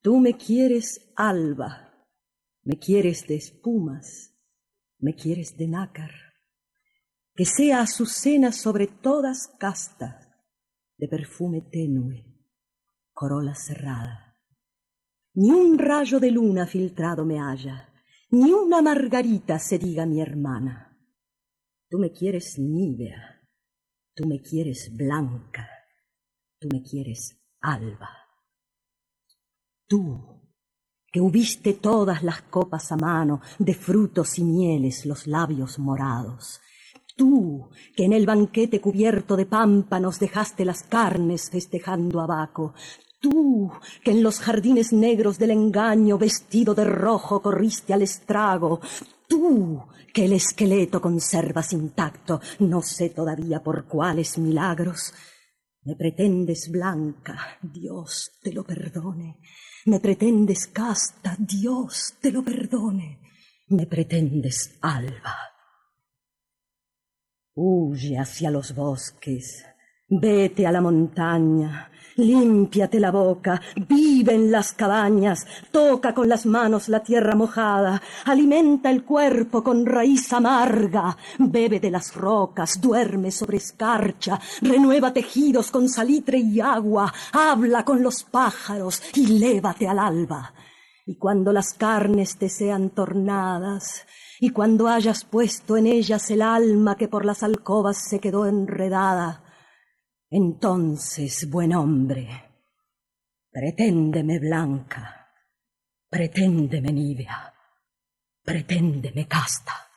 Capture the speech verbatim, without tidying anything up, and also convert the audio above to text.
Tú me quieres alba, me quieres de espumas, me quieres de nácar, que sea azucena sobre todas casta, de perfume tenue, corola cerrada. Ni un rayo de luna filtrado me haya, ni una margarita se diga mi hermana. Tú me quieres nívea, tú me quieres blanca, tú me quieres alba. Tú, que hubiste todas las copas a mano, de frutos y mieles los labios morados. Tú, que en el banquete cubierto de pámpanos dejaste las carnes festejando a Baco. Tú, que en los jardines negros del engaño vestido de rojo corriste al estrago. Tú, que el esqueleto conservas intacto, no sé todavía por cuáles milagros. Me pretendes blanca, Dios te lo perdone. Me pretendes casta, Dios te lo perdone. Me pretendes alba. Huye hacia los bosques, vete a la montaña, límpiate la boca, vive en las cabañas, toca con las manos la tierra mojada, alimenta el cuerpo con raíz amarga, bebe de las rocas, duerme sobre escarcha, renueva tejidos con salitre y agua, habla con los pájaros y lévate al alba. Y cuando las carnes te sean tornadas, y cuando hayas puesto en ellas el alma que por las alcobas se quedó enredada, entonces, buen hombre, preténdeme blanca, preténdeme nívea, preténdeme casta.